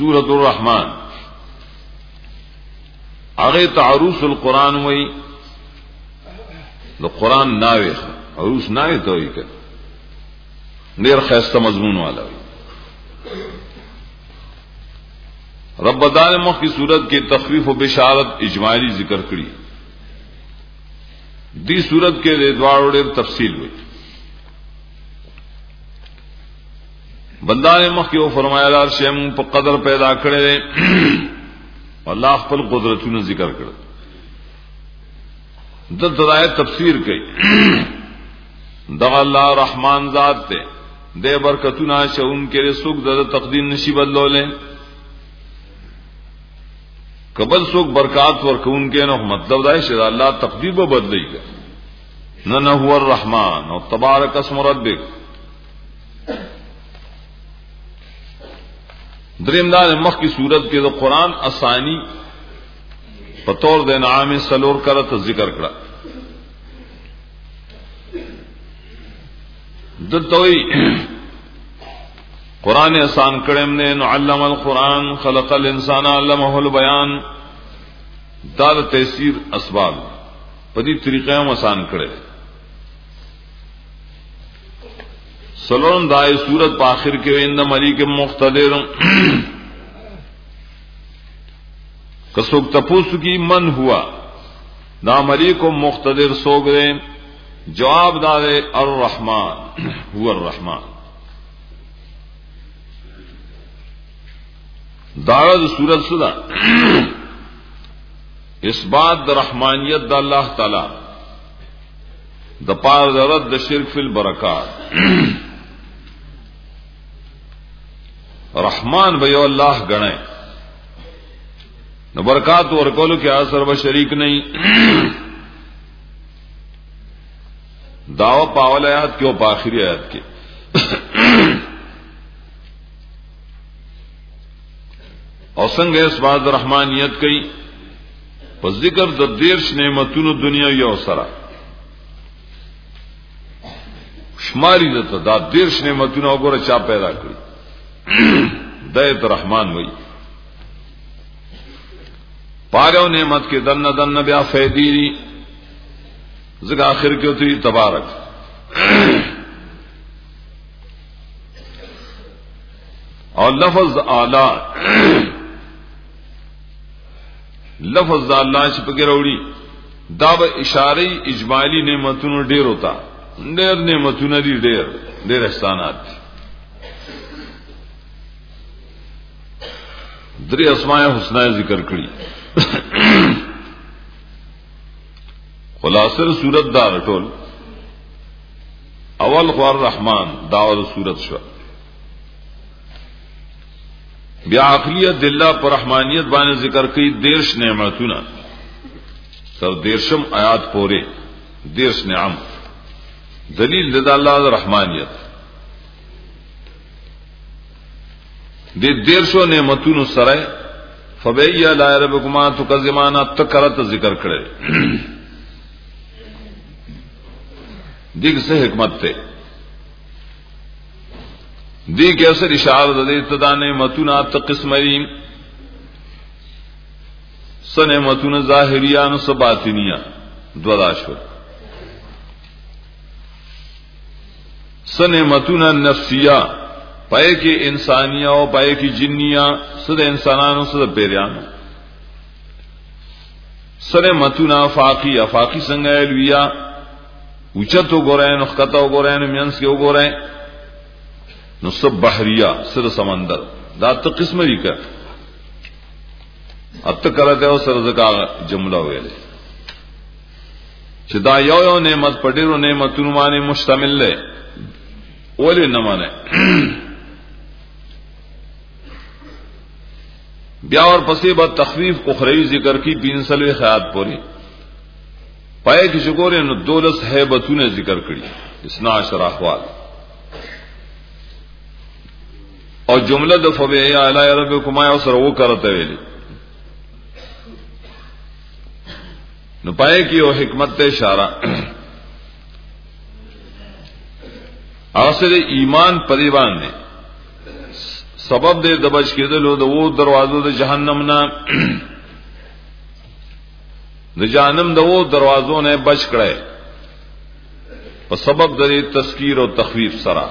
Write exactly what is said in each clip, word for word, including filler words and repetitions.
سورۃ الرحمن هغه تعروس القرآن وای د قرآن ناوی عروس ناوی ته وای ک ډیر خسته مضمون والا وای. رب دار مخ کی صورت کے تخفیف و بشارت اجمالی ذکر کړي. دی صورت کے دوارو ډیر تفصیل ہوئی. بندہ مخ کی وہ فرمایا لار شیم په قدر پیدا کړي الله خپل قدرتونو ذکر کړي. د درای تفسیر کړي دا الله رحمان ذات ته دے برکتونه شون کې رسوک د تقدیر نشي بدلولې قبل سوک برکات ورکون کے نو مطلب دا ہے کہ اللہ تقدیر و بدلی گا نہ نہ هو الرحمن اور تبارک اسم ربک. دریم دار مخ کی صورت کے تو قرآن آسانی بطور دے نعام سلور کرت ذکر کرا دتوئی قرآن آسان کڑم نے علم القرآن خلق الانسان علمہ البیان دار تیسیر اسباب پدی طریقے ہم آسان کڑے. سلون دائے سورت پاخر کے اند مری کے مختلر کسوک تپوس کی من ہوا دا مری کو مختلر سوگ دے جواب دارے الرحمن هو الرحمن. دعوت سورت سدا اس بات دا رحمانیت دا اللہ تعالی دا پار دا رد دا شرک فی البرکات. رحمان بیو اللہ گنے نو برکات ورکولو کے اثر و شریک نہیں. دعوی پاول آیات کے و پاخری آیات کے اور سنگ اس بات رحمانیت کئی پر ذکر د دیرش نعمتونو دنیا یو سرا شماری دتا دا دیرش نعمتونو وګوره چا پیدا کړی دایت رحمان وئی. پاگو نعمت کے دن دن بیا فیدی دی ذکر آخر کے ہوتی تبارک. اور لفظ اعلی لفظ دا اللہ چھ پکے روڑی دا با اشاری اجمالی نعمتونو ډیر ہوتا ډیر نعمتونو دی ډیر ډیر احسانات دی. دری اسماء حسنہ ذکر کړي. خلاصر صورت دا ټول اول خو الرحمن داول صورت شو بیا عقلیت دلہ پر رحمانیت بانے ذکر کی دیرش نعمتنا سر دیرشم آیات پورے دیرش نعم دلیل لدى اللہ رحمانیت دے دیرشو نعمتون سرائے فبئی لا ربکما تکزمانا تکرت ذکر کرے دیکھ سے حکمت تے دی کے اثر اشارت دے ابتدا نعمتنا تقسمین س نعمتنا ظاہریان س باطنیہ دوداشور س نعمتنا نفسیہ پائے کی انسانیہ و پائے کی جنیہ سد انسانان سد پیریان س نعمتنا فاقی افاقی سنگیلویہ اوچتو گورین اخکتو گورین مینس کے گورین نصب بحریہ سر سمندر دا تا قسم دی کر ات کرتے ہو سر زکا جملہ ویلے چھ دا یو یو نعمت پڑیرو نعمتون مانے مشتمل لے اولی نمانے بیا اور پسی با تخفیف اخروی ذکر کی بین سلوی خیات پوری پائے کی شکوری نو دولس حیبتون ذکر کری اسنا عشر احوال اور جملہ دفعہ اعلی ربکما سر وہ کرتے ویلی نو پائے کی وہ حکمت اشارہ اصل ایمان پریوان نے سبب دې د بچ کېدلو د وو دروازو د جهنم نه د جهنم د وو دروازو نه بچ کړي په سبب د تذکیر او تخفیف سره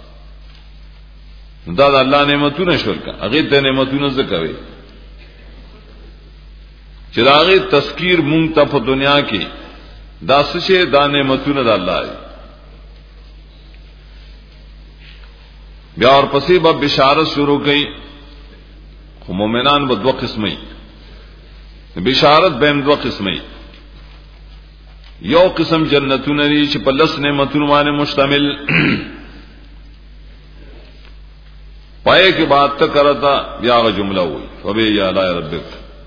دا د الله نعمتونه شول کا هغه ته نعمتونه زکوي چې دا هغه تذکیر مونږ ته په دنیا کې دا څه دا نعمتونه د الله دی بیا اور پسې به بشارت شروع کړي خو مؤمنان به دوه قسمه بشارت به دوه قسمه یو قسم جنتونه دي چې په لس نعمتونو باندې مشتمل پای کې بات ته کرتا بیا غ جمله وي فبی یا لا ربک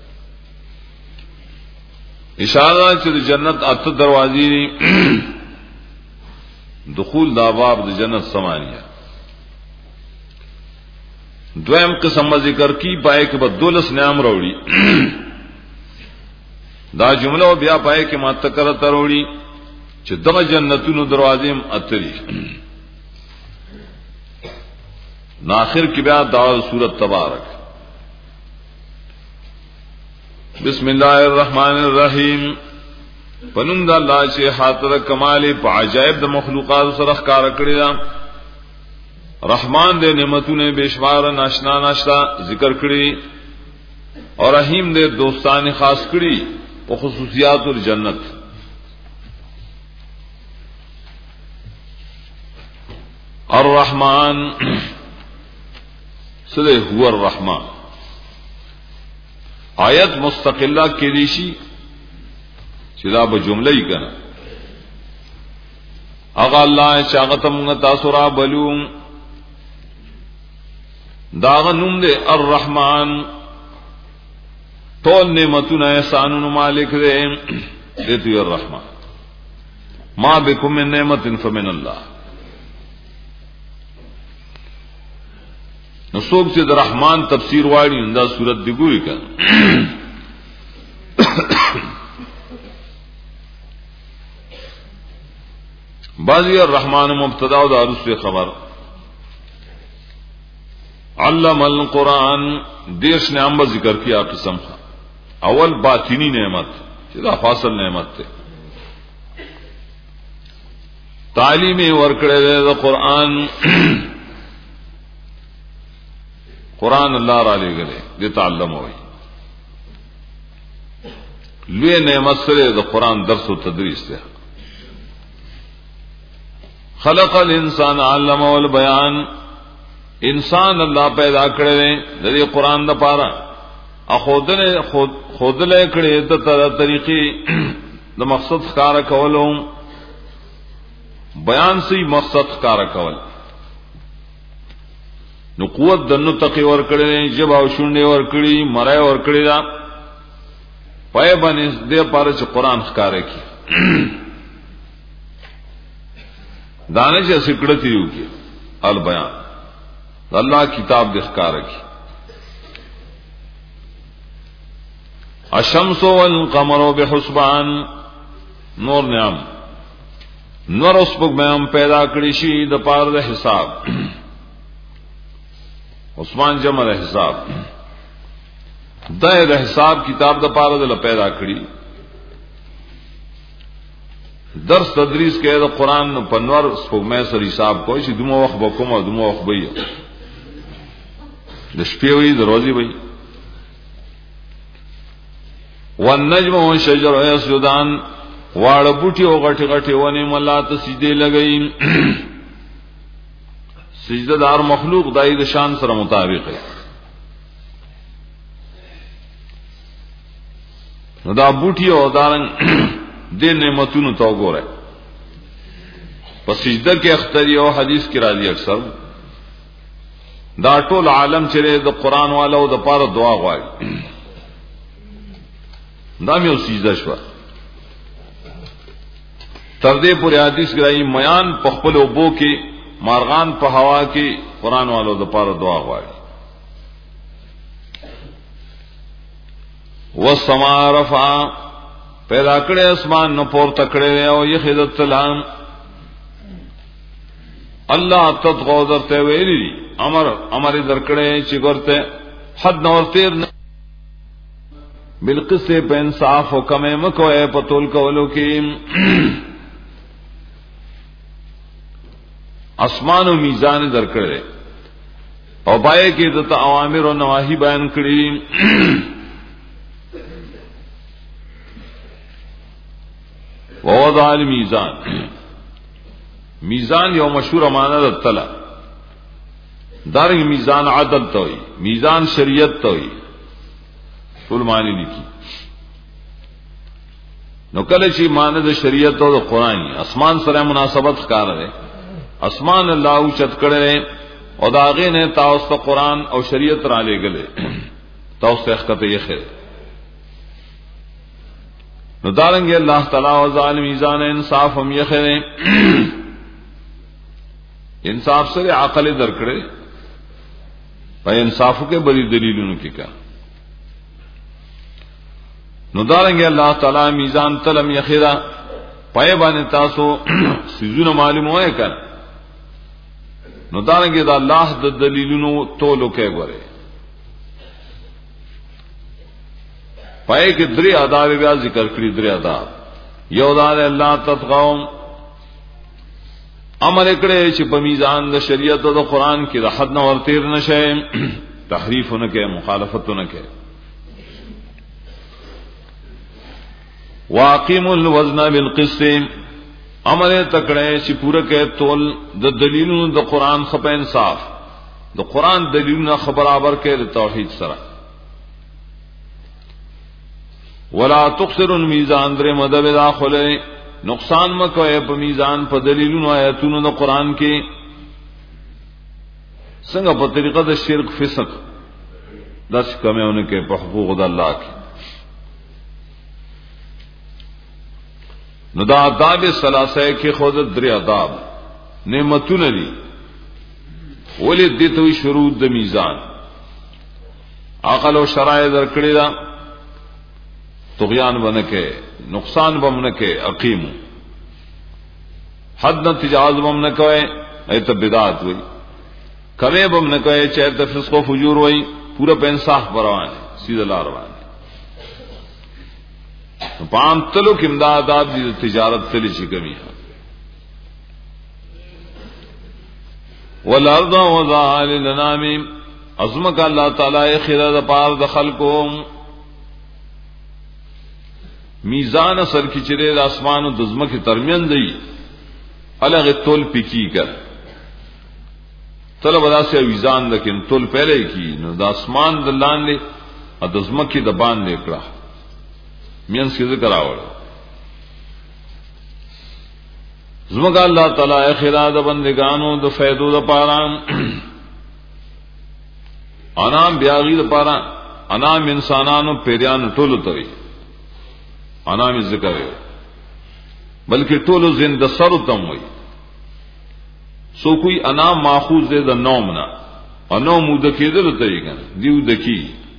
اشاره چې جنت اته دروازې دي دخول دا باب د جنت ثمانیه دویم قسم ذکر کی پای کې بدولس نعم وروړي دا جمله بیا پای کې ماته کرتا وروړي چې دغه جنتونو دروازې اتري ناخر کی بیا دعا سورت تبارک بسم اللہ الرحمن الرحیم پنوم دا اللہ چه حاطر کمال پا عجائب دا مخلوقات سرخ کار کری دا رحمان دے نعمتوں نے بیشمار ناشنا ناشتا ذکر کری اور رحیم دے دوستان خاص کری پا خصوصیات الجنت الرحمن سده هو الرحمن آیت مستقلہ کے دیشی چدا با جملہ ہی کنا اغا اللہ چاغتم تاسرا بلوم داغا نم دے الرحمن طول نعمتنا احسانون مالک دے دیتوی الرحمن ما بکم من نعمت فمن اللہ نو څوک چې د رحمان تفسیر واړي دا صورت دی ګوري کړه بعضی الرحمن مبتدا او د ارس خبر علم القرآن دیش نعم ذکر کیا قسم اول باطنی نعمت چې دا فاصل نعمت ته تعلیم ورکړه د قرآن قرآن اللہ را لے گلے دے تعلم ہوئی لوی نعمت سرے دا قرآن درس و تدریس دے خلق الانسان علم والبیان انسان اللہ پیدا کرے دے قرآن دا پارا اخودلے خودلے کرے دا طریقی دا مقصد خکارا کولوں بیان سی مقصد خکارا کول نو قوت دنو تقی ور کړی جب او شونډه ور کړی مرای ور کړی دا پای باندې دې پاره چې قران ښکارا کی دانه چې سکړتی یو کی البیان الله کتاب دې ښکارا کی الشمس والقمر بحسبان نور نعم نور اوس په مې پیدا کړی شي د پاره د حساب عثمان جمع دا حساب دا دا حساب کتاب دا پارا دا پیدا کری درس تدریس کے دا قرآن پنور سپوگمے سر حساب کوئی چی دمو وقت بکم و دمو وقت بئی دا شپی ہوئی دا روزی بئی والنجم والشجر یسجدان وار بوٹی و غٹی غٹی ونی ملات سجدے لگئی سجدہ دار مخلوق دائی د شان سره مطابق ہے نو دا بوٹی او دارن دې نعمتونو تو ګوره پس سجدہ کې اختری او حدیث کې راځي اکثر دا ټول عالم چې د قران والو د پاره دعا غواړي دا مې سجدہ شو تر دې پورې حدیث راځي میان په خپل وبو کې مارغان په هوا کې قران والو د پاره دعا غواړي والسماء رفع پیدا کړي اسمان نو پور تکړه او یخذت السلام الله تطغوا ذرته ویلي امر امر درکړې چې ګورته حد نور تیر بالقسط په انصاف او کمه مکوې په تول کولو کې اسمان او میزان درکړې او پای کې د اوامر او نواهی بیان کړې ووضع الميزان میزان یو مشهور معنی ده تلا دارنګ میزان عدل ته وي میزان شریعت ته وي ټول معنی لیکي نو کله چې معنی د شریعت او د قرآن اسمان سره مناسبت ښکار ده اسمان الله او چت کړي او داغه نه تاسو ته قرآن او شریعت را لېګلې تاسو ته حقیقت یې خیر نو دارنګ الله تعالی او ظالم میزان انصاف هم یې خیر انصاف سره عقل درکړي په انصافو کې بری دلیلونو کې کا نو دارنګ الله تعالی میزان تلم یې خیر پای باندې تاسو سيزونه معلومه وای کړه نو دارنګ دا الله د دلیلونو تولو کې غره پای کې درې آداب بیا ذکر کړی درې آداب یو دا الله تطغوا امر کړي چې په میزان د شریعت او د قران کې د حد نه ورتیر نشي تحریف نه کې مخالفت نه کې واقیموا الوزن بالقسط امر تکړه چې پوره کې تول د دلیلونو د قران خپ انصاف د قران دلیلونه خبرابر کې د توحید سره ولا تخسر الميزان در مدد داخله نقصان مکوئے په میزان په دلیلونو آیاتونو د قران کې څنګه په طریقه د شرک فسق داس کمهونه کې په حقوق د الله کې نو دا آداب ثلاثه کې خود درې آداب نعمتونه دي ولې دې ته شروط د میزان عقل او شرایع درکړي دا طغیان بنکه نقصان بمنکه اقیم حد نه تجاوز بمنکه ایت بدعت وای کله بمنکه چې ته فسق او فجور وای پورا په انصاف روان سیده لار روان پام تلو کې امداد د تجارت تلی شي کمی والارض وضع للانام عظمت الله تعالی خیره د پار د خلقو میزان سر کی چره د اسمان او د زمکه ترمن دی الګ تول پکی کر طلب ادا سے میزان لکن تول پہلے کی نو د اسمان د لاندې او د زمکه د باندې کړه مینس کی ذکر راوړ زمکه الله تعالی اخرا د بندگانو د فائدو د پاره انام بیاغی د پاره انام انسانانو پیریان ټول توي انام ذکر ہے بلکہ ټول زنده سر تم وي سو کوئی انام ماخوذ دے د نوم نه او نوم د کېدل ته یې کنه دیو دکی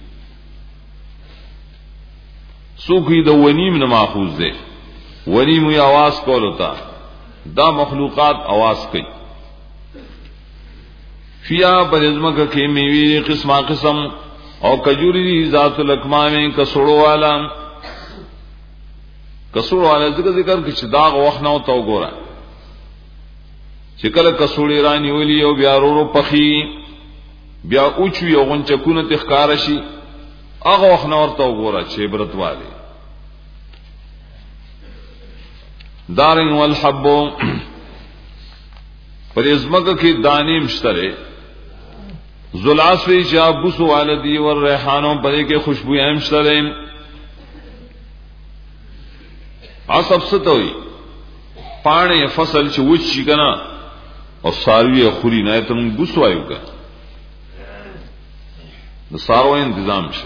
سو کوئی د ونیم نه ماخوذ دے ونیم یې आवाज کول ہوتا دا مخلوقات आवाज کوي فیا پرزمک کې میوي قسمه قسم او کجوری ذات الاکمام کسړو والا کسوړ والا ذکر ذکر کې چې داغ وخت نه او تو ګوره چې کله کسوړی رانی ولي او بیا ورو پخی بیا اوچو یو غنچکونه تخکار شي هغه وخت نه ورته ګوره چې عبرت والی دارن والحب پر ازمکه کې دانې مشتره زلاسوی جابوس والدی ور ریحانو پرې کې خوشبو هم مشتره عصب ستوي پانه فصل چې وچی کنا او ساروی خوري نه ته موږ بوس وایو کا د سارو تنظیم شه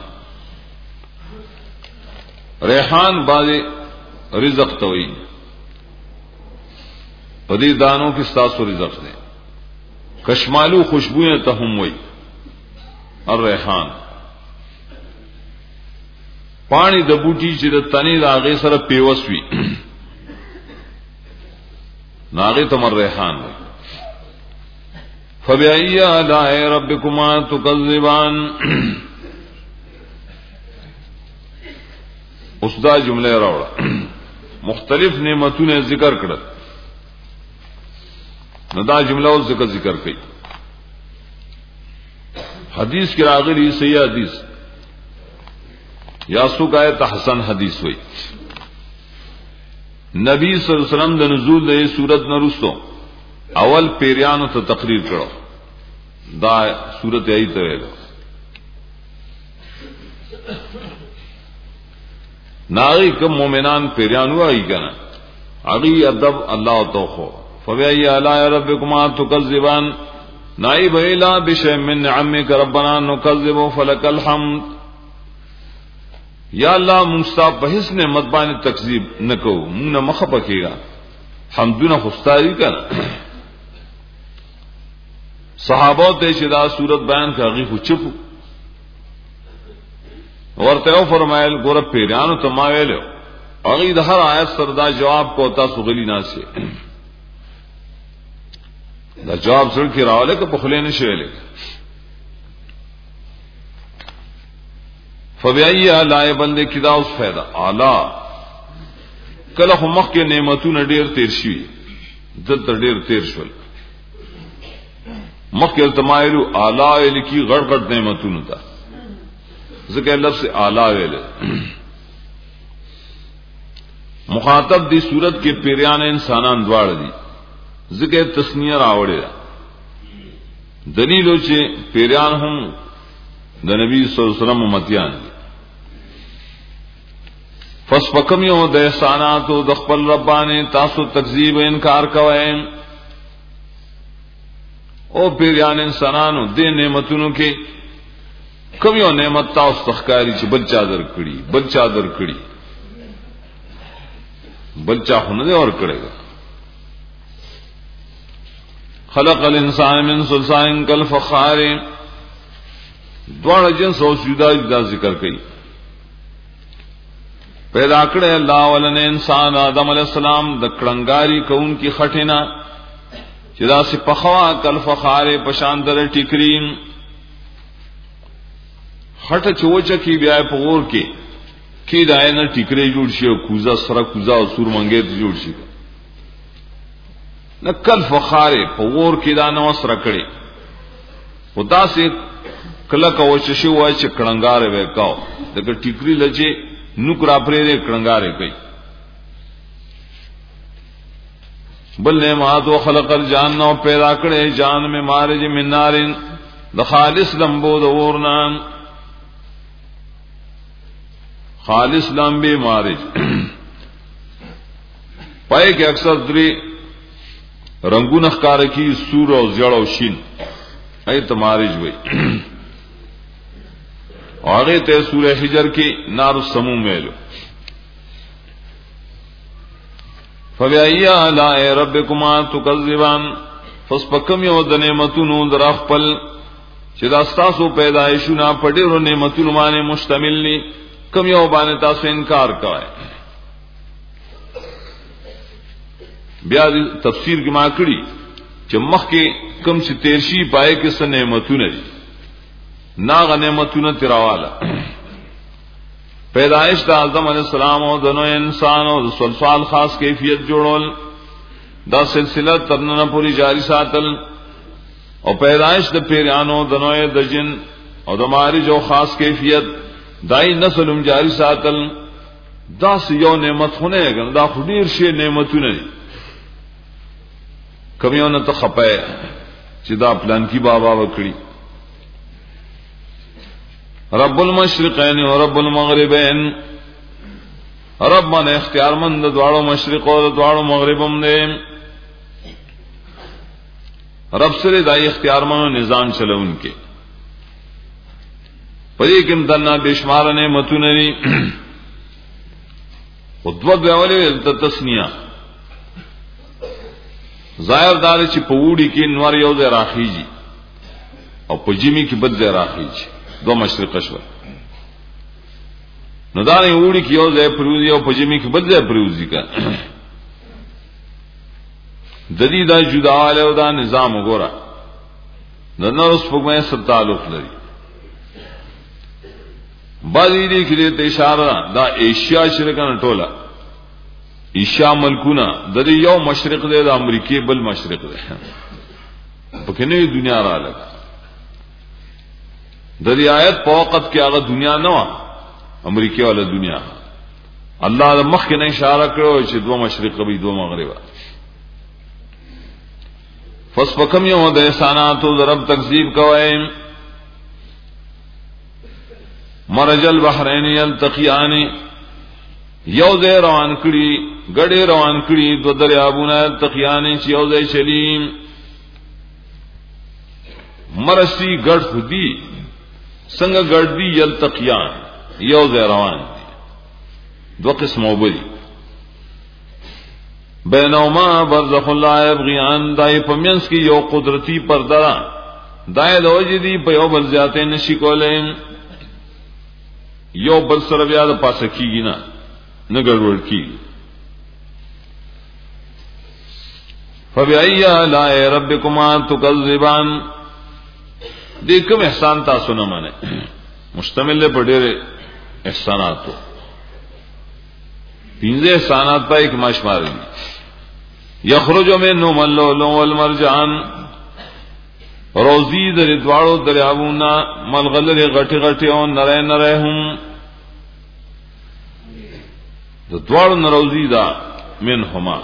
ریحان باندې رزق توي پدې دانو کې ستاسو رزق دی کشمالو خوشبوئیں ته هم وای الریحان پانی د بوټي چې د تنې راغې سره پیوسوي ناغه تمر ریحان دی فبأي آلاء ربكما تكذبان. اس دا جمله راوړه مختلف نعمتونه ذکر کړل. نو دا جمله او ذکر ذکر کړي. حدیث کې راغلي صحیح حدیث یا سو غایت حسن حدیث وای. نبی صلی الله علیه وسلم د نزول د سورۃ نرستو اول پیریانو ته تقریر کړو. دا سورۃ ای ته ویل ناغی کم مومنان پیریانو آئی کنا اغی ادب اللہ توخو فبئی آلاء ربکما تکذبان نائب ایلا بشیء من نعمک ربنا نکذب فلک الحمد. یا اللہ منستا بحث نے مدبان تکذیب نکو مون مخ پکے گا حمدنا خستاری کنا. صحابہ تے شدا صورت بیان کا غی خو چپو ورته او فرمایل ګور پیرانو ته ما ویلو هغه د هر آیت سره دا جواب کو تاسو غلی ناسه دا جواب سره کې راواله که په خلینو شویل. فبأي آلاء بندے کدا اوس فائدہ اعلی کله خو مخ کې نعمتونه ډیر تیر شي دلته ډیر تیر شول. مخ کې تمایلو اعلی لکی غړ غړ نعمتونه تا ذکر لفظ اعلی ویل. مخاطب دی صورت کے پیریان انسانان دوار دی ذکر تسنیہ راوڑے دلیلو چے پیریان ہم دا نبی صلی اللہ علیہ وسلم امتیان دی. فسپکمیو دا احساناتو دخپل ربانے تاسو تکذیب انکار کوئیں. او پیریان انسانانو دے نعمتونو کے کم یو نعمت تاسو تخکاری چې بل چا در کړي بل چا در کړي بل چا خو نه اور کړي. خلق الانسان من صلصال كالفخار دوړ جنس او جدا جدا ذکر کړي. پیدا کړی الله ولنه انسان آدم علیہ السلام د کړنګاری کون کی خټینا چې دا سي پخوا کالفخار پشاندر ټیکرین خټه چوچه کی بیا په ور کې کی داینه ټیکرې جوړ شي او کوزا سره کوزا او سور منګې جوړ شي. نکل فخاره په ور کې دا نو سره کړي خدا سي کله کو چې شو وای چې کړنګار وکاو دغه ټیکري لږه نوکرا پرې کړنګارې کوي. بل نه ما تو خلق الجان نو پیدا کړي جان میں مارج من نارن د خالص لمبو د ورنان خالص لمبے مارج پائے کہ اکثر دری رنگون اخکار کی سور او زیڑ او شین ایت مارج ہوئی آگے تے سورہ حجر کی نار السموم میلو. فبأي آلاء ربكما تكذبان فسپکم یو د نعمتونو در خپل چې دا تاسو پیدایشونه په ډیرو نعمتونو باندې مشتمل ني کم یو باندې تاسو انکار کوئ. بیا تفسیر کې ما کړی چې مخکې کم چې تیرشي پای کې څه نعمتونه دي ناغه نعمتونه تیرواله. پیدائش د آدم علیہ السلام او د نو انسان او د سلسال خاص کیفیت جوړول دا سلسله ترنه پوری جاری ساتل او پیدائش د پیرانو د نو د جن او د مارج او خاص کیفیت دای نسلم جاری ساتل دا یو نعمت خونه غن دا خډیر شی نعمتونه دي. کمیونه ته خپه چې دا پلان کی بابا وکړي. رب المشرقین و رب المغربین رب من اختیار مند دواړو مشرق او دواړو مغرب هم دي. رب سره دای اختیار مند نظام چلون کې پدې کې دنا بشمار نعمتونه دي. او دو دیولې د تسنیه ظاهر دار چې په وړي کې نور یو ځای راخیږي او په جمی کې بل ځای راخیږي دو مشرق شو. نو دا نه وړي کې یو ځای پروزي او په جمی کې بل ځای پروزي کا د دې دا جداواله او دا نظام وګوره د نور سپوږمۍ سره تعلق لري. بعضی دې کې د اشاره دا ایشیا شرکان ټوله ایشیا ملکونه د دې یو مشرق دی د امریکای بل مشرق دی په کې نه دنیا را لګا. د دې آیت په وخت کې هغه دنیا نه و امریکای ولا دنیا. الله د مخ کې نه اشاره کړو چې دوه مشرق به دوه مغرب. فسفکم یو د احساناتو ضرب تکذیب کوي. مرج البحرین یلتقیان یو ځای روان کړي غړي روان کړي دو دریابونه یلتقیان چې یو ځای چلیم. مرسی ګډ خودي څنګه ګډ دي یلتقیان یو ځای روان دي دو قسمه وبدي بینهما برزخ لا یبغیان دای پمینس کی یو قدرتی پرده دای لوجدی په یو بل ذاته نشی کولای یو بل سره بیا د پاسه کیږي نه نه ګډوډ کیږي. فبأي آلاء ربكما تكذبان دې کوم احسان تاسو نه مانه مشتمل په ډېر احساناتو. پنځه احسانات په یک مشمار دي. یخرج منهم اللؤلؤ والمرجان روزی در دوارو دریابونا ملغلر غټي غټي او نره نره هم د دوارو نروزی دا منهما.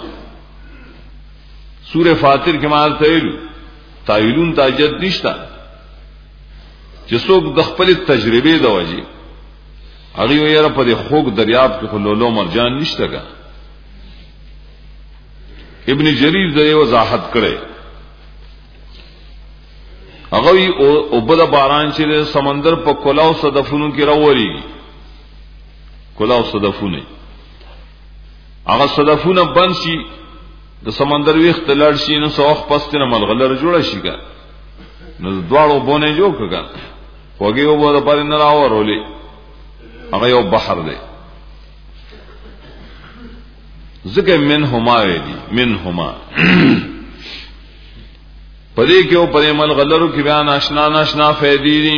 سورہ فاتر کې مال تایل تایلون تاجد نشتا چې څوک د خپل تجربه د وجه هغه یې په دې خوګ دریاب کې لولو مرجان نشته کا. ابن جریر دې وضاحت کړي هغه او بل باران چې سمندر په کلاو صدفونو کې راوړي کلاو صدفونه هغه صدفونه بنشي د سمندر ویخ تلل شي نو سوخ پستنه ملغلر جوړ شي کا نو دواړو بونه جوړ کړه وګي وو د پاره نه راوړولې هغه یو بحر دی. ذکر منهما دی منهما پدې کې او پدې ملغلرو کې بیان آشنا ناشنا فائدې دي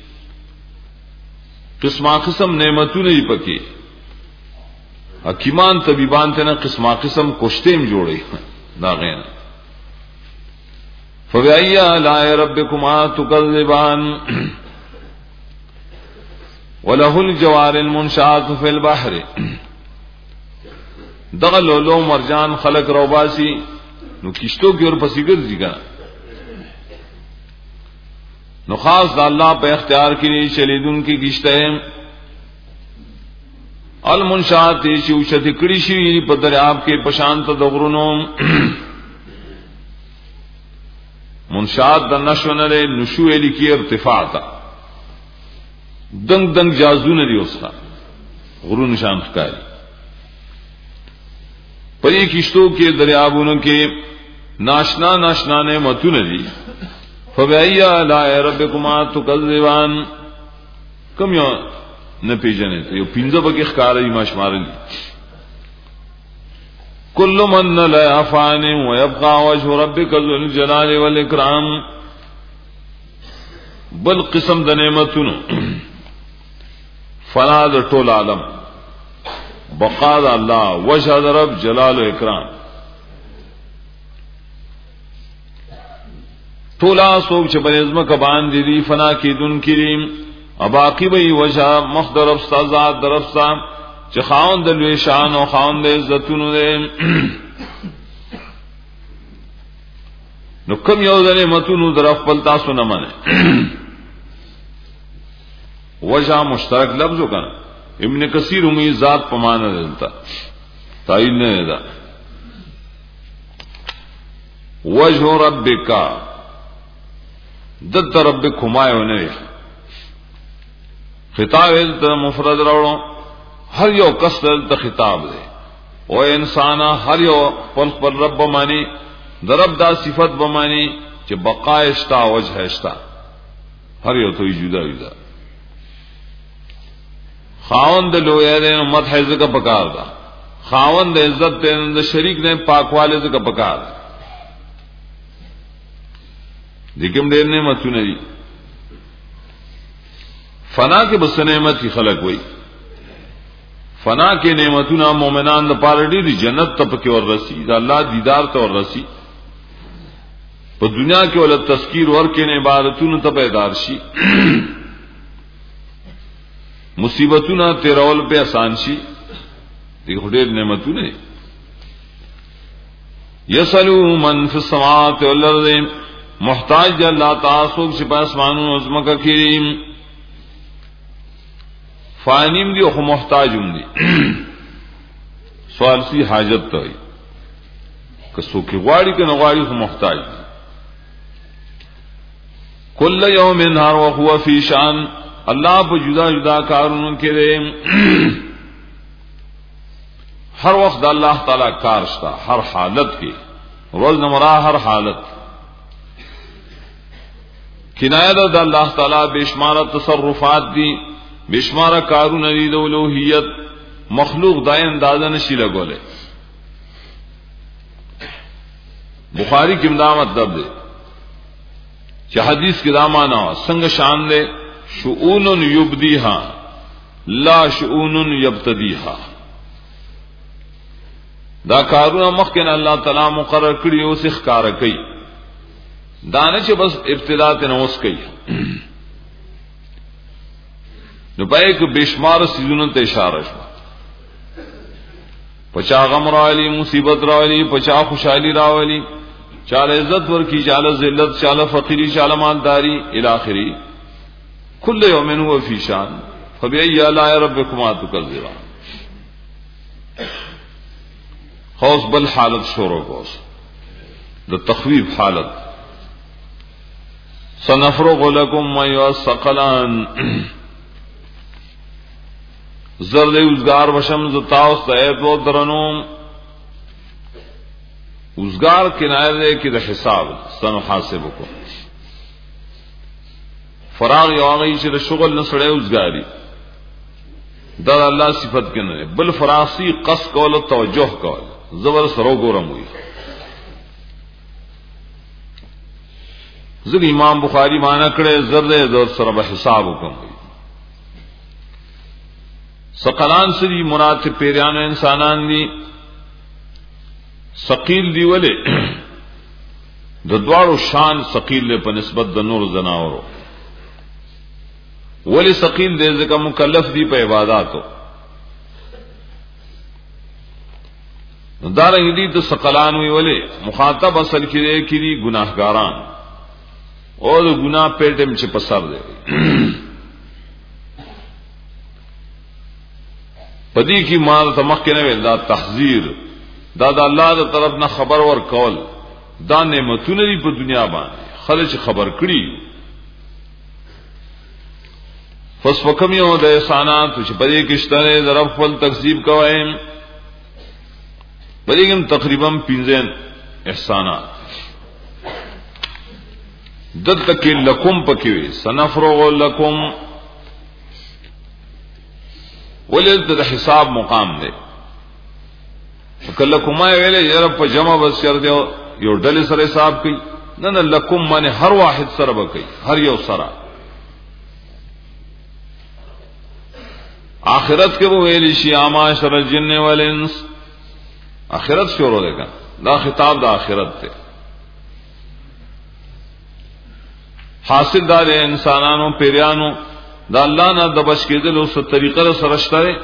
قسمه قسم نعمتونه دي پکې. حکیمان طبيبان ته نه قسمه قسم کوشتیم جوړي دا غین. فبأي آلاء ربكما تكذبان وله الجوار المنشآت في البحر دغه لولو مرجان خلق روباسي نو کشتو کې ور پسې ګرځي کا نو خاص د الله په اختیار کې شلیدون کې کشته المنشآت چې اوشته کړي شي په دریاب کې پشانت د غرونو منشآت د نشونه نشو الیکی ارتفاع تا دنگ دنگ جازونه دی اوسه غرون شان ښکاري پرې کشتو کې دریابونو کې ناشنا ناشنا نعمتونه دي. فبأي آلاء ربكما تكذبان کوم یو نه پیژنې یو پینځه بګی ښکاري ماشمارل کل من لا يفان ويبقى وجه ربك ذو الجلال والاكرام. بل قسم د نعمتونو فنا د ټول عالم بقا د الله وجه د رب جلال و اکرام. ټولا سوچ چې بنظم ک باندې دي فنا کیدون کریم اباقی به وجه مخدر استاد درفسا چې خاوند د لوی شان او خاوند د عزتونو دي. نو کوم یو د نعمتونو در خپل تاسو نه منه وجه مشترک لفظ وکړه. ابن کثیر می ذات پمانه دلتا تایید نه ده. وجه ربک دت ربکما یو نه خطاب ته مفرد راوړو هر یو کس ته خطاب دی او انسان هر یو خپل خپل رب مانی درب دا صفت بمانی چې بقا اشتا وجه اشتا هر یو ته جدا جدا. خاوند لوی دی مدح ذکر پکار دا خاوند عزت ته شریک نه پاکواله ذکر پکار. دګم ډېر نعمتونه دي فنا کې بس نعمت کی خلق وای فنا کې نعمتونه مؤمنان د پاره دي جنت ته پکې ور رسی دا الله دیدار ته ور رسی په دنیا کې ول تذکیر ورکې نه عبادتونو ته پیدار شي مصیبتونه تیرول په آسان شي دي خدای نعمتونه یسلو من فی السماوات والارض محتاج اللہ تعالی چې په اسمانونو او زمکه کې فانیم دی او محتاجم دی سوال سی حاجت ته که څوک غواړي که نه غواړي خو محتاج دی کل یوم نهار وهو فی شان الله په جدا جدا کارونو کې دی ہر وقت اللہ تعالی کار شتا ہر حالت کی روز نمرا ہر حالت کنایہ دا اللہ تعالی بشمار تصرفات دی بشمار کارون دی دولوہیت مخلوق دائیں اندازہ نشی لگولے بخاری کی مدامت دب دے چہ حدیث کی دامانا سنگ شان دے شؤون یبدیہا لا شؤون یبتدیہا دا کارونه مخکې الله تعالی مقرر کړی او سخ کار کوي دانه چې بس ابتدا ته نوس کوي نو پای کې بشمار سيزونو ته اشاره شو پچا غم راولي مصیبت راولي پچا خوشحالي راولي چاله عزت ورکی چاله ذلت چاله فقيري چاله مالداري الى اخري كل يوم هو في شان فبأي آلاء ربكما تكذبان خوص بل حالت شروع کوس د تخویف حالت سنفرغ لكم ما يثقلان زرد اوزگار وشم زتاوس تایت و درنوم اوزگار کنایه دے کہ د حساب سنحاسبکم فراغ یو هغه چې د شغل نسړې اوزګاری دا الله صفت کنه بل فراسی قص کول او توجه کول زبر سره ګورم وي ځکه امام بخاری معنا کړي زرده زر سره به حساب وکم ثقلان سری مراد پیران انسانان دي ثقيل دی ولې د دواړو شان ثقيل له په نسبت د نور زناورو ولی ثقيل دې ځکه مکلف دی په عبادتو دارنګ دي د ثقلان وی ولی مخاطب اصل کې دي کې دي ګناهګاران او د ګناه پیټم چې پسر دي پدې کې مال تمخ کې نه ویل دا تحذير دا د الله تر طرف نه خبر ور کول دا نعمتونه دي په دنیا باندې خلک خبر کړي فسفکم یو د احسانات چې پدې کې شته د رب خپل تکذیب کوي پدې کې تقریبا پنځه احسانات دلته کې لکم پکې سنفرغ لکم ولې د حساب مقام دی کله کومه ویلې یره په جمع بس شر دی یو ډلې سره حساب کوي نه نه لکم معنی هر واحد سره وکي هر یو سره آخرت کې وو ویل شي معاشر الجن والانس آخرت شروع ده دا خطاب د آخرت ته حاصل دار انسانانو پیرانو دا الله نه د بچ کېدل او ست طریقه سره شته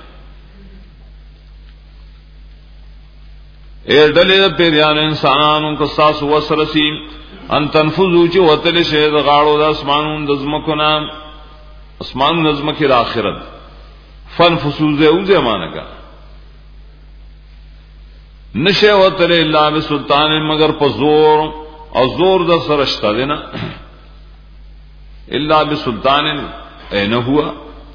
اے ډلې پیرانو انسانانو کو ساس وسرسی ان تنفذو چې وتل شه د غاړو د اسمانونو د زمکو نام اسمانونو نظم کې د آخرت فنفسو زه مانګه نشه وتل الا بسلطان مگر په زور او زور د سرشتہ دینا الا بسلطان اینه هوا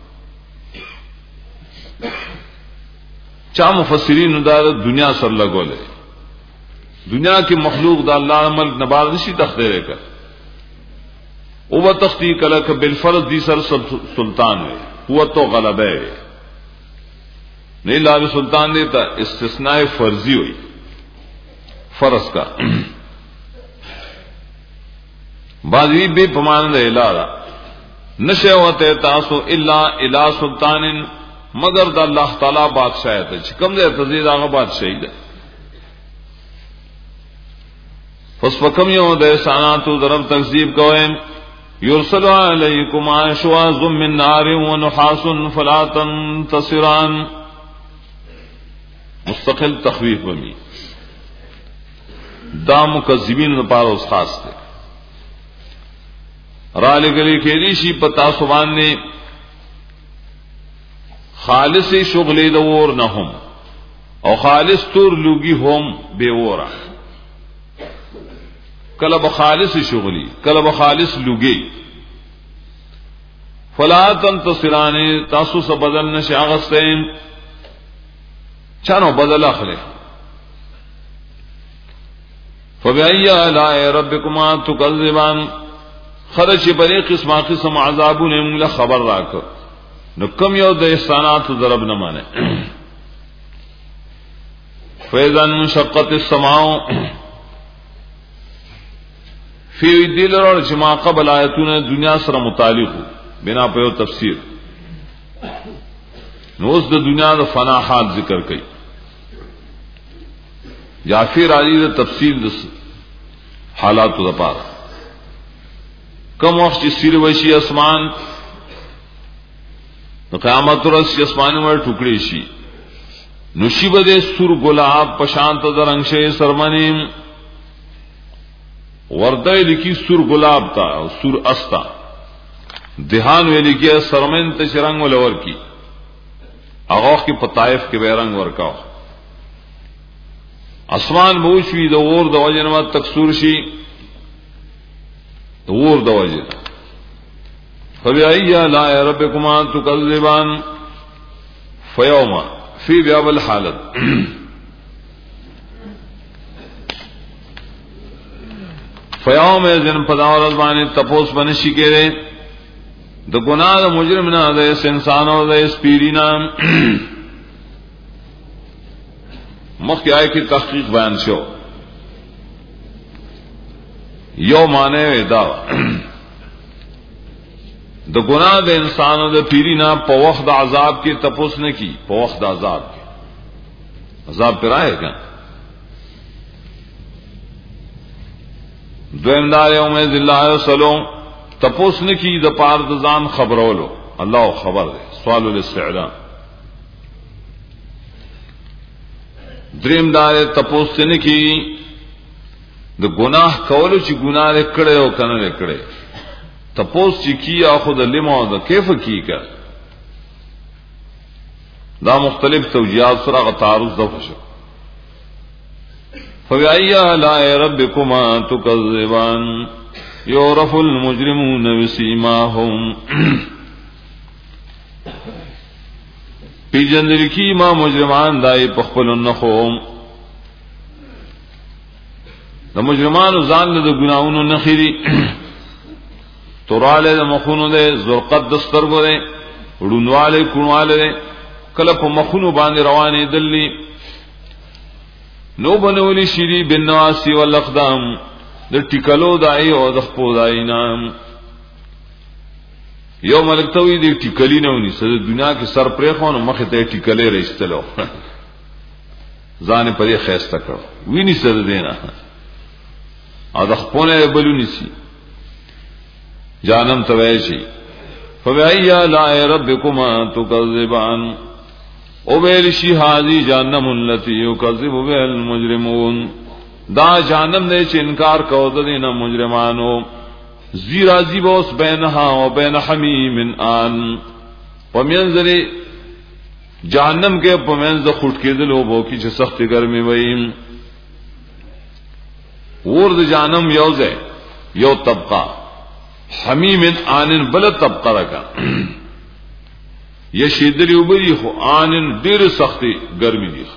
چا مفسرین دا دنیا سر لګولې دنیا کې مخلوق د الله ملک نباز نشي تخدیره کړ او و تختی کله ک بالفرض دي سر سلطان وي هو تو غلبه نہیں لا سلطان دیتا استثناء فرضی ہوئی فرض کا بعضی بے پمان دے الہ نشوته تاسو الا الہ سلطان مگر د الله تعالی بادشاہ ته چې کوم دې تزيد هغه بادشاہي ده. پس پکم یو د احساناتو ضرب تکذیب کوئ یرسل علیکم اشواظ من نار ونحاس فلا تنتصران مستقل تخویف بمی دا مکذبین لپاره اوس خاص ده را لګلی کېدی شي پتا سبحان نے خالص شغل دور نه هم او خالص تور لوګي هم به ورا کله به خالص شغلی کله به خالص لوګي فلا تنتصران تاسو سره بدل نشي اغستین چانو بدل اخلي فبأي آلاء ربكما تكذبان خرج بری قسمه قسم عذابونه موږ خبر راک نو کم یو د احسانات ضرب نه مانه فیضان شقت السماء فی دل اور جما قبل آیتونه دنیا سره متعلق بنا په تفسیر نو اوس د دنیا د فنا حال ذکر کړي یا فی راځي د تفصیل د حالات د پاره کم وخت چې سیر وشي اسمان نو قیامت ورځ اسمان ور ټوکړي شي نشي بده سور ګلاب پشانت درنګ شي سرمنیم ورده لکی سور ګلاب تا او سور استا دهان ویل کی سرمن ته شرنګ ولور کی هغه کی پتايف کې بیرنګ ورکاو اسمان موشوي د اور د وجنه تکسور شي اور د وجنه فبأي آلاء ربكما تكذبان فيوم في باب الحالت فیوم ذن پداور باندې تپوس بنشي کېره د ګناه د مجرم نه د انسان او د سپیرینا مخکې آی کی تحقیق بیان شو یو معنی ودا د ګناه د انسان او د پیرینا په وخت د عذاب کې تپوس نه کی په وخت د عذاب کې عذاب پر آئے گا دویم دار یوم ذلہ وسلو تپوس نه کی د پار د ځان خبرولو الله خبر ده سوال الاستعلام دریم دار تپوس نه کی د گناہ کولو چې گناہ کړي او کنه کړي تپوس چې کی اخذ لما او کیف کی کا دا مختلف توجیهات سره تعارض ده شو فبأي آلاء ربكما تكذبان يعرف المجرمون بسيماهم پی جندل کی ما مجرمان دای پخپل نخوم د مجرمانو ځان له ګناونو نخيري توراله د مخونو ده زرقت دسترګو ده ورونواله کونواله کله په مخونو باندې روانې دلی نو بنولی شری بالنواسی والاقدام د ټیکلو دای او د خپو دای نام یو ملک توي دی ټیکلی نه ونی سره دنیا کې سر پرې خون مخه ته ټیکلې رښتلو ځان پرې خېسته کړ ویني سره دینا ا د خپونه بلونی سي جانم توي شي فبأي آلاء ربكما تكذبان او ویل شي هذه جهنم التي يكذب بها المجرمون دا جهنم نے چې انکار کوو د دینه مجرمانو زیرا زیبوس بینها و بین حمیم ان ومنزل جهنم کې په منځ خټ کېدل او بو کې چې سخت ګرمي وایي ور د جهنم یوځه یو طبقه حمیم ان بل طبقه راکا یشیدلی وبری خو ان ډیر سختي ګرمي دي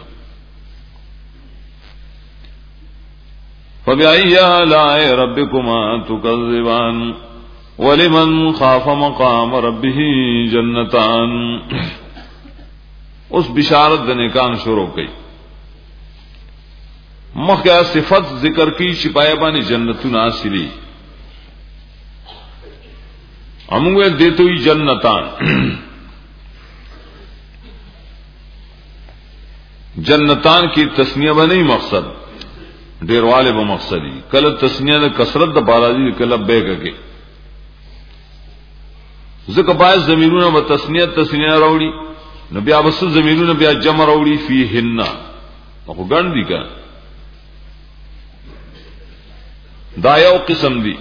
فبأي آلاء ربكما تكذبان ولمن خاف مقام ربه جنتان اس بشارت د نیکان شروع کړي مخکې صفات ذکر کی شپای باندې جنتونه حاصلې امغه دیته وی جنتان جنتان کی تسنیه باندې مقصد ډیرواله به مقصدی کله تسنیه د کثرت د بارازی کله بیګه کې ځکه باز زمينونه به تسنیه تسنیه راوړي نو بیا بس زمينونه بیا جمع راوړي فیهن او ګڼ دي کا دا یو قسم دی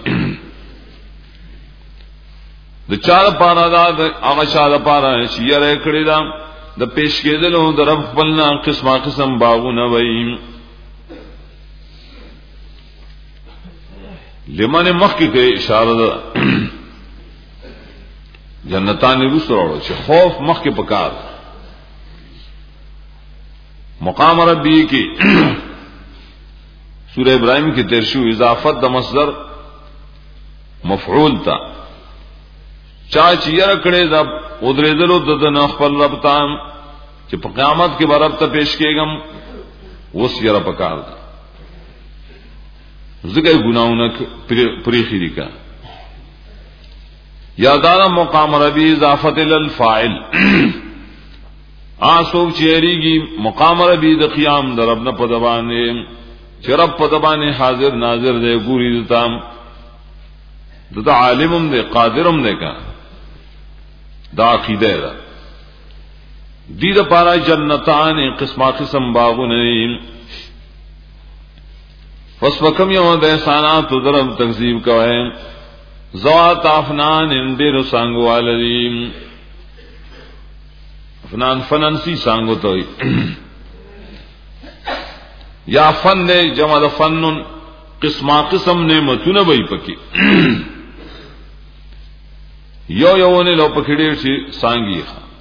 د چا پارا دا هغه چا پارا چې یې کړی دا د پیش کېدلو د رب خپلنا قسمه قسم باغونه وایي لمن مخکی کې اشاره ده جنتان رسول چې خوف مخکی پکار مقام ربی کی سورہ ابراہیم کی ترشو اضافت د مصدر مفعول تا چا چیر کړي دا ودریدلو د نه خپل رب تام چې په قیامت کې به رب ته پیش کېږم اوس یې را پکار ده ذکر گناہوں پریخی دی کا یادارا مقام ربی اضافت للفاعل آسوک چیری گی مقام ربی د قیام در رب نه پدبانے چه رب پدبانے حاضر ناظر دے گوری دتام دتا عالمم دے قادرم دے کا دا عقیدہ دا دی دا پارا جنتان قسمہ قسم باغن فسبکم یو د احسانات درم تکذیب کوي ذات افنان اندر سانگو والدیم افنان فننسی سانگو توي یا فن دے جمع د فنن قسمه قسم نعمتونه وي پکې یو یو نه لو پکې ډېر شي سانګي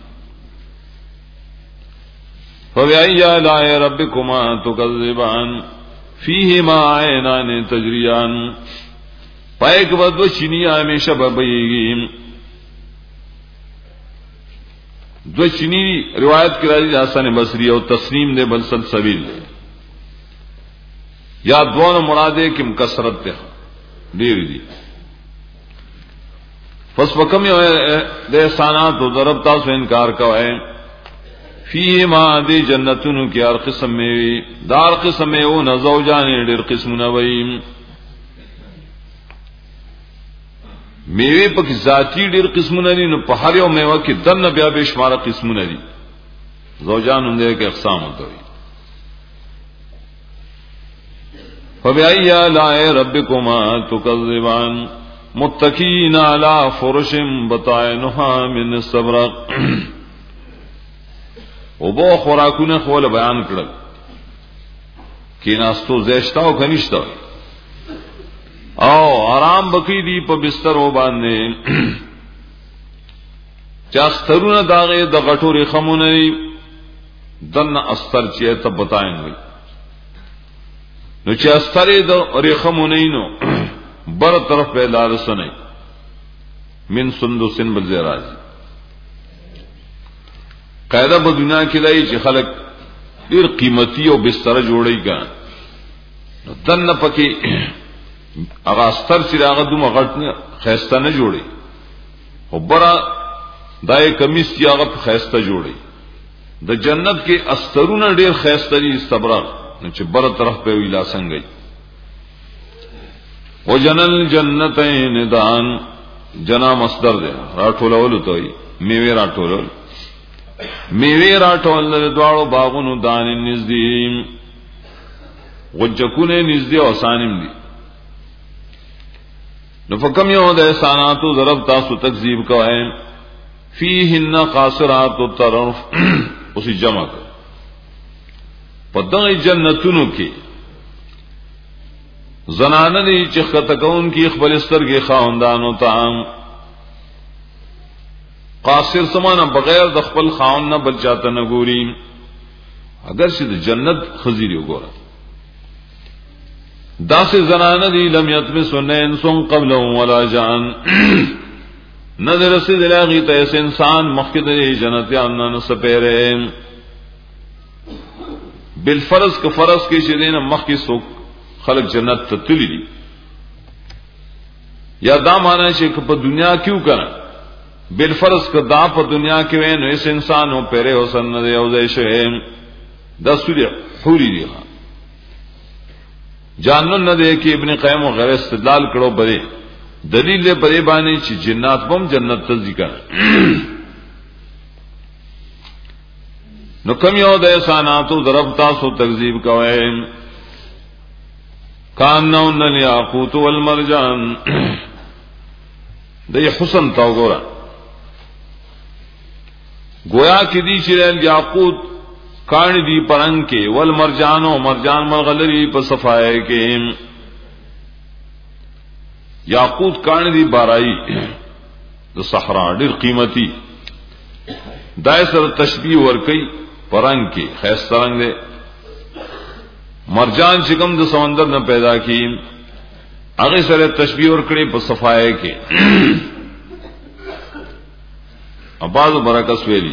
فوای یا لا ربکما تکذبان فیہما عینان تجریان پایک بدو چینی ہمیشہ ببیگی دو چینی روایت کی راضی حسن بصری اور تسلیم دے بل سلسبیل دے یا دون مرادے کم کثرت دے دیر دی فسبکم دے احسانات و ضرب تاسو انکار کوئے فیہما دی جنتونو کی ہر قسم میں دار قسم میں او نزوجانے ډیر قسمونه وای میوه پک ذاتی ډیر قسمونه دي نو په هر یو میوه کې دنه بیا به شمار قسمونه دي زوجان هم دې کې اقسام وي فبأي آلاء ربكما تكذبان متكئين على فرش بطائنها من استبرق او بو خوراکونه خول بیان کړل کیناستو زیشتا او کنيشتا او آرام بکی دی په بستر و باندې چاسترونه داغه د غټوري خمونه دن استر چې ته بتاینګي نو چې استرې د ریخمونه نو بر طرف په لار سنې من سندوسن بل زراج قاعده په دنیا کې دای چې خلک ډیر قیمتي او بستر جوړي کا نو دنه پکې هغه استر چې هغه دومره غټ نه خيسته نه جوړي خو برا دای کمیس چې هغه خيسته جوړي د جنت کې استرونه ډیر خيسته دي استبرق نو چې بر طرف په ویلا څنګه او جنل جنتین دان جنا مصدر دی راټولول توي میوه راټولول میوه راټول د دواړو باغونو دان نږدې وجکونه نږدې او سانیم دي نو فکم یو د احساناتو ضرب تاسو تکذیب کوئ فیهن قاصرات الطرف اسی جمع کر پدغه جنتونو کې زنانه دي چې خطکون کې خپل سترګې خاوندانو ته قاصر سمانه بغیر د خپل خاون نه بل چاته نه ګوري اگر چې د جنت خزيري وګوره داسې زنانه دي لم يتمسن انسان قبل ولا جان نظر سے دلاغی ته انسان مخکې د جنتیان نه سپېره بالفرض که فرض کې چې دینه مخکې سو خلق جنت ته تللی دي یا دا معنی چې په دنیا کیوں کنا بالفرض که دا په دنیا کې وې نو اس انسانو پیره حسن نه یو ځای شه دا سوري حوري دی جانن نه دی کې ابن قیم او غیر استدلال کړو بره دلیل دې بره باندې چې جنات بم جنت ته ذکر نو کم یو د احساناتو ضرب تاسو تکذیب کوئ کانون الیاقوت والمرجان د حسن تا وګوره گویا کې دي چې یاقوت کان دی پرنګ کې والمرجان او مرجان مغلری په صفای کې یاقوت کان دی بارای د صحرا ډیر قیمتي دای سره تشبیه ور کوي پرنګ کې خیس ترنګ دی مرجان چې کوم د سمندر نه پیدا کی هغه سره تشبیه ور کړی په صفای کې اباظ برکت ویلی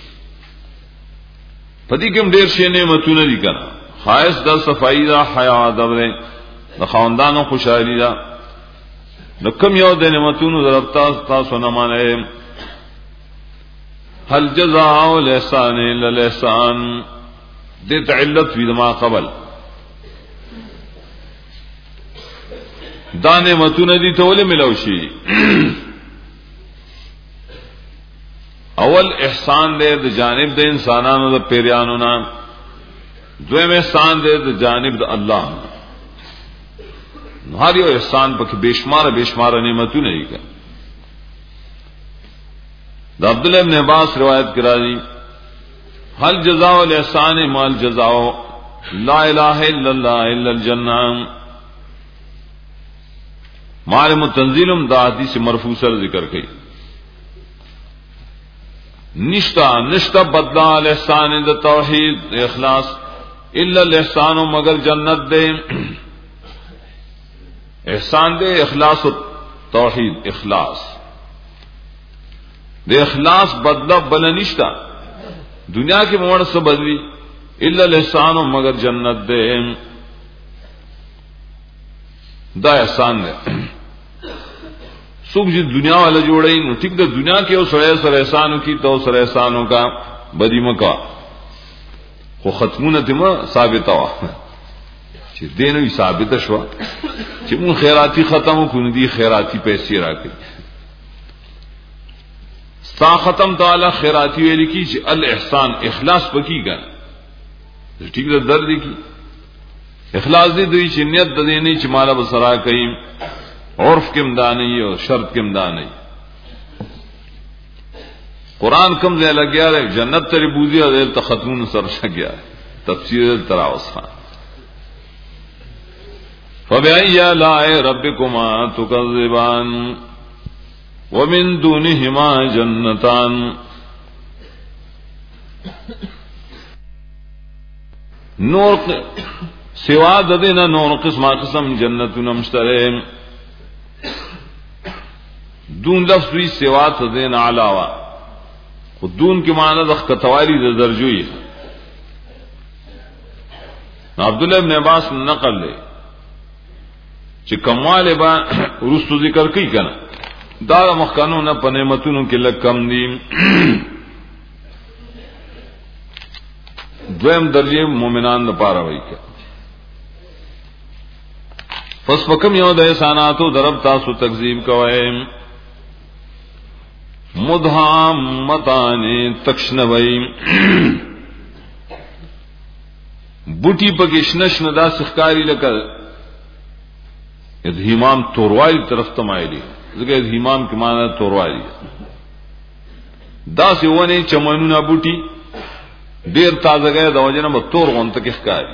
پدې کوم ډیر شي نعمتونه دي کنه خاص د صفائی دا حیا ادب د خواندانو خوشالي دا نو کوم یو د نعمتونو درپتا تاسو نه مانه هل جزاء الاحسان الا الاحسان دې علت وی ما قبل دا نعمتونه دي ته ولې ملو شي اول احسان دے د جانب د انسانانو د پیریانو نا دویم احسان دے د جانب د الله هر یو احسان پکې بشمار بشمار نعمتونه دي د عبد الله ابن عباس روایت کراځي هل جزاء الاحسان مال جزاء لا اله الا الله الا الجنه معلم تنزیلم دا حدیث مرفوع سره ذکر کړي نشتا نشتا بدلا الاحسان د توحید اخلاص الا الاحسان مگر جنت دے احسان دے اخلاص و توحید اخلاص دے اخلاص بدلا بل نشتا دنیا کے موڑ سے بدلی الا الاحسان مگر جنت دے دا احسان دے سوک جی دنیا والا جوڑے نو ٹھیک دا دنیا کے او سرے سر احسانوں کی تو سر احسانوں کا بدی مکا خو ختمونه تیما ثابتا وا چې دینو ثابت شو چې مون خیراتی ختمو کو دي خیراتی پیسې راکړي ستا ختم تعالی خیراتی ویل کی چې الاحسان اخلاص پکی ګا ٹھیک دا درد کی اخلاص دې دوی چې نیت د دې نه چې مالا بسرا کوي عرف کم دانی اور شرط کم دانی قرآن کم دے لگیا رہے جنت تری بوزی اور دیر تختمون سر شگیا تفسیر تراوس خان فبأي آلاء ربكما تكذبان ومن دونهما جنتان نور سوا ددینا نور قسم قسم جنتون مشترے دون لفظ وی سوا تدین علاوہ خودون کی معنی د خطوالی د درجوی عبداللہ ابن عباس نقل لے چې کمال با رستو ذکر کی کنا دا مخکانو نه په نعمتونو کې لږ کم دي دویم درجه مومنان لپاره وایي پس پکم یو د احساناتو ضرب تاسو تکذیب کوئ مدھامتان تکشنوئی بوٹی پکشنش ندا سخکاری لکر ادھیمام توروالی طرف تمائلی ذکر ادھیمام کی معنی توروالی دا سی ونی چمنونا بوٹی دیر تازه گئے دا وجنہ با تور غنتک اخکاری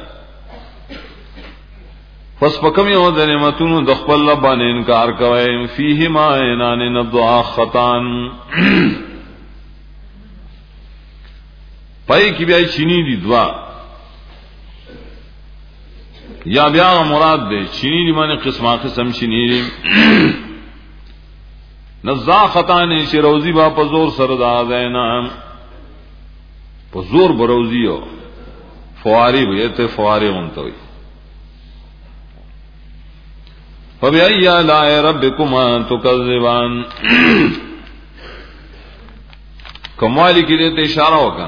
پس پکم یو د نعمتونو د خپل لبان انکار کوي فیهما عینان نضاختان پای کی بیا چینی دی دوا یا بیا مراد دی چینی دی معنی قسمه قسم چینی دی نضاختان چې روزی با په زور سره دا دینا په زور بروزیو فواری وي ته فواری مونته وي فبأي آلاء ربكما تكذبان. کموالی کی دیتے اشارہ ہوگا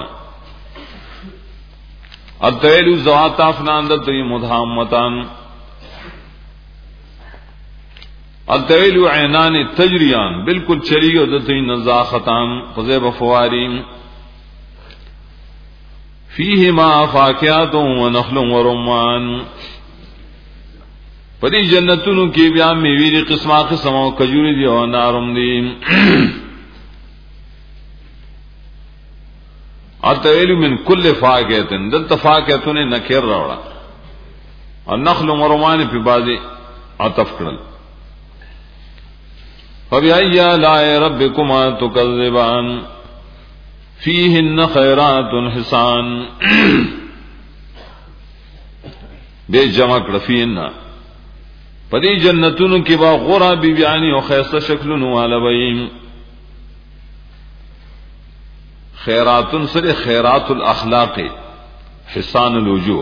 الطویل ذوات افنان دتی مدھامتان الطویل عینان تجریان بالکل چری دتی نزاختان فزیب فواریم فیہما فاکہات ونخل ورمان. پدی جنتونو کی بیا میوی قسمہ قسمہ کجوری دی و نارم دی. الطویل من کل فاکہتن دلتا فاکہتن نکر روڑا اور نخل ورمان پی بازی عطف کرل. فبأي آلاء ربكما تكذبان فيهن خيرات حسان. بے جمع کرفین پدی جنتون کی با غورا بی بیانی و خیص شکلن والا بیم. خیراتن سر خیرات الاخلاق حسان الوجوہ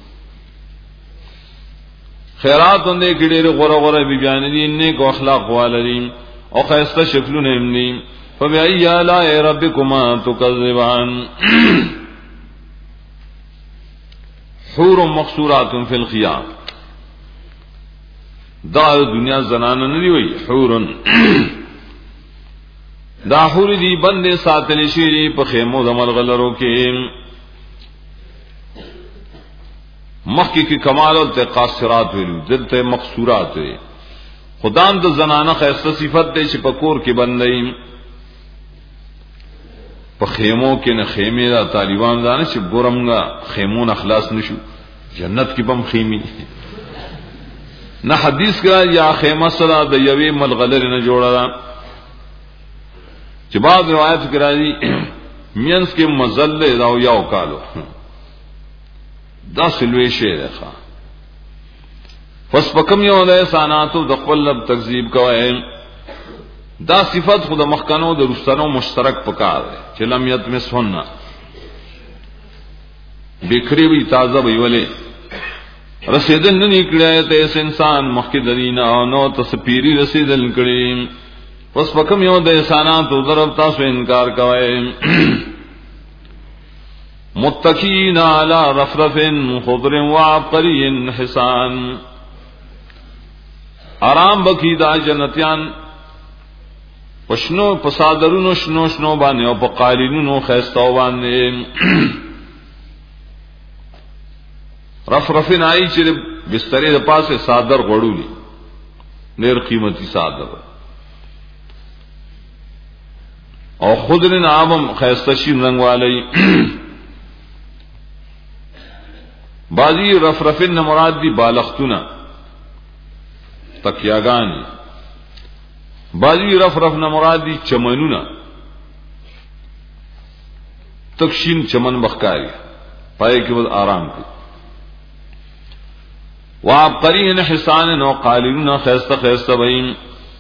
خیراتن دے کڑیر غورا غورا بی بیانی دی اننے کو اخلاق والا دیم او خیص شکلن امنیم. فبأي آلاء ربكما تكذبان حور مقصورات فی الخیام. دا دنیا زنانا ندی وی حورن دا حور دی بندے ساتلی شیری پا خیمو دا ملغلرو کے مخی کی کمال تے قاصرات ویلو دلتے مقصورات وی خدام دا زنانا خیستہ صفت دے چی پا کور کی بندیم پا خیمو کے نا خیمی دا طالبان دانا چی گرمگا خیمون اخلاص نشو جنت کی پم خیمی نہ حدیث کا یا خیمہ صدا دا یوی ملغلر نہ جوڑا دا چی بعض روایت کرا دی مینس کے مزل داو یاو کالو دا سلوی شیر خواہ فس پکم یو دا ساناتو دا قلب تکذیب کوئے. دا صفت خود مخکنو دا رستنو مشترک پکار ہے چی لم یتمس ہونا بکری بھی تازہ بھی ولی رسیدن ننی کڑے تیس انسان مخی درینا نو تسپیری رسیدن کڑی پس پکم یو دیسانا تو ضرب تاسو انکار کوئے. متقین علی رفرف خضر وعبقری حسان. آرام بکی دا جنتیان پشنو پسادرونو شنو شنو بانے او پا قالینونو خیستاو بانے. رف رفن آئی چرے بسترے دا پاس صادر غڑو لی نیر قیمتی صادر اور خدرن آبم خیستشین رنگ والی. بازی رف رفن مراد دی بالختنا تکیاگانی بازی رف رف مراد دی چمنونا تکشین چمن بخکاری پائے کے بعد آرام کی. وعبقرین حسان و قالین خیستہ خیستہ بہین.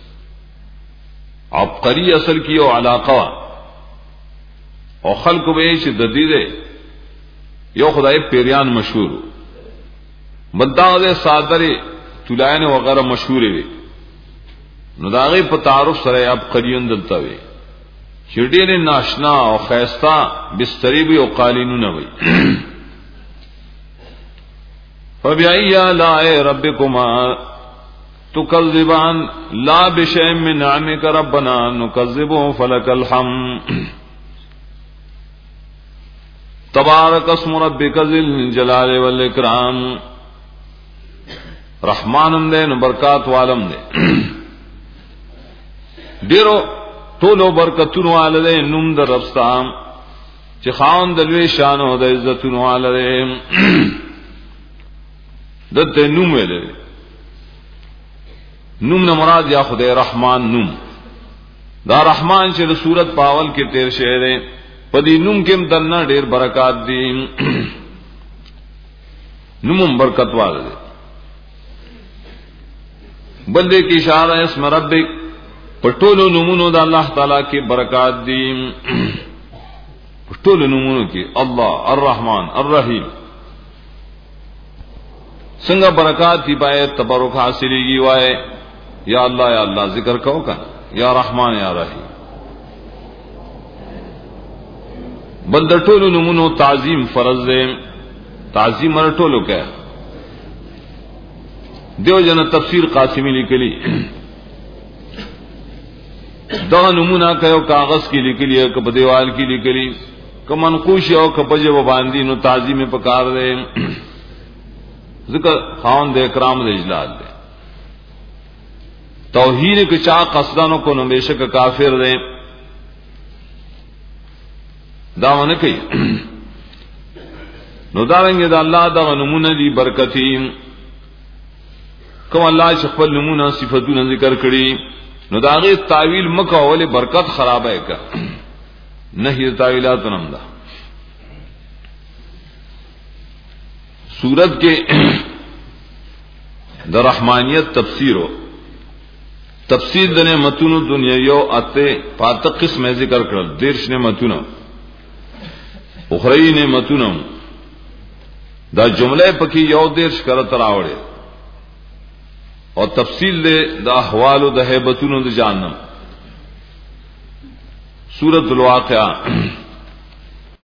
عبقری اصل کی او علاقہ او خلق بیش ددیدے یو خدای پیریان مشہور مداغ صادر تلائن وغیرہ مشہور وی نو داغی پا تعارف سرے عبقریون دلتا وی شردین ناشنا او خیستہ بستری بھی او قالینون وی. فبأي آلاء ربكما تكذبان لا بشيء من نعمك ربنا نكذب فلك الحمد. تبارك اسم ربك ذي الجلال والإكرام. رحمان دے برکات والم دے ڈیرو طولو برکتون والدے نم در ربستام چی خاون دلوی شانو دا عزتون والدے دتے نوم ویلے نوم نہ مراد یا خدای رحمان نوم دا رحمان چھ صورت پاول کے تیر شہرے پدی نوم کم دننا ڈیر برکات دی نوم برکت والے بندے کی اشارہ اسم ربک پٹولو نمونو دا اللہ تعالی کی برکات دی پٹولو نمونو کی اللہ الرحمن الرحیم سنگا برکات کی پائے تبرک حاصلی گی وائے یا اللہ یا اللہ ذکر کو کا یا رحمان یا رحیم. بل د ټولو نمونو تعظیم فرض دی، تعظیم مر ټولو کا. دیو جن تفسیر قاسمی لیکلی دا نمونہ کہو کاغذ کی لکلی ہے کہ دیوال کی لکلی کہ منقوش او کہ پجے و باندھی نو تعظیم پکار دے ذکر خاون دے اکرام دے اجلال دے. توہین کے چا قصدانوں کو نو بیشک کافر دے داون کئی نو دارنگے دا اللہ دا نمونہ دی برکتی کم اللہ شخفل نمونہ صفتون ذکر کری نو داغی تعویل مکہ اولی برکت خراب ہے کا نہیں تعویلات نمدہ. سورت کے دا رحمانیت تفسیر ہو تفسیر دنے متون دنیاویو اتے پاتق قسم ذکر کرل دیرش نے متون اخرئی نے متون دا جملے پکی یو دیرش کرت راوڑے اور تفصیل دے دا احوال و دا حیبتون دا جانم. سورۃ الواقعہ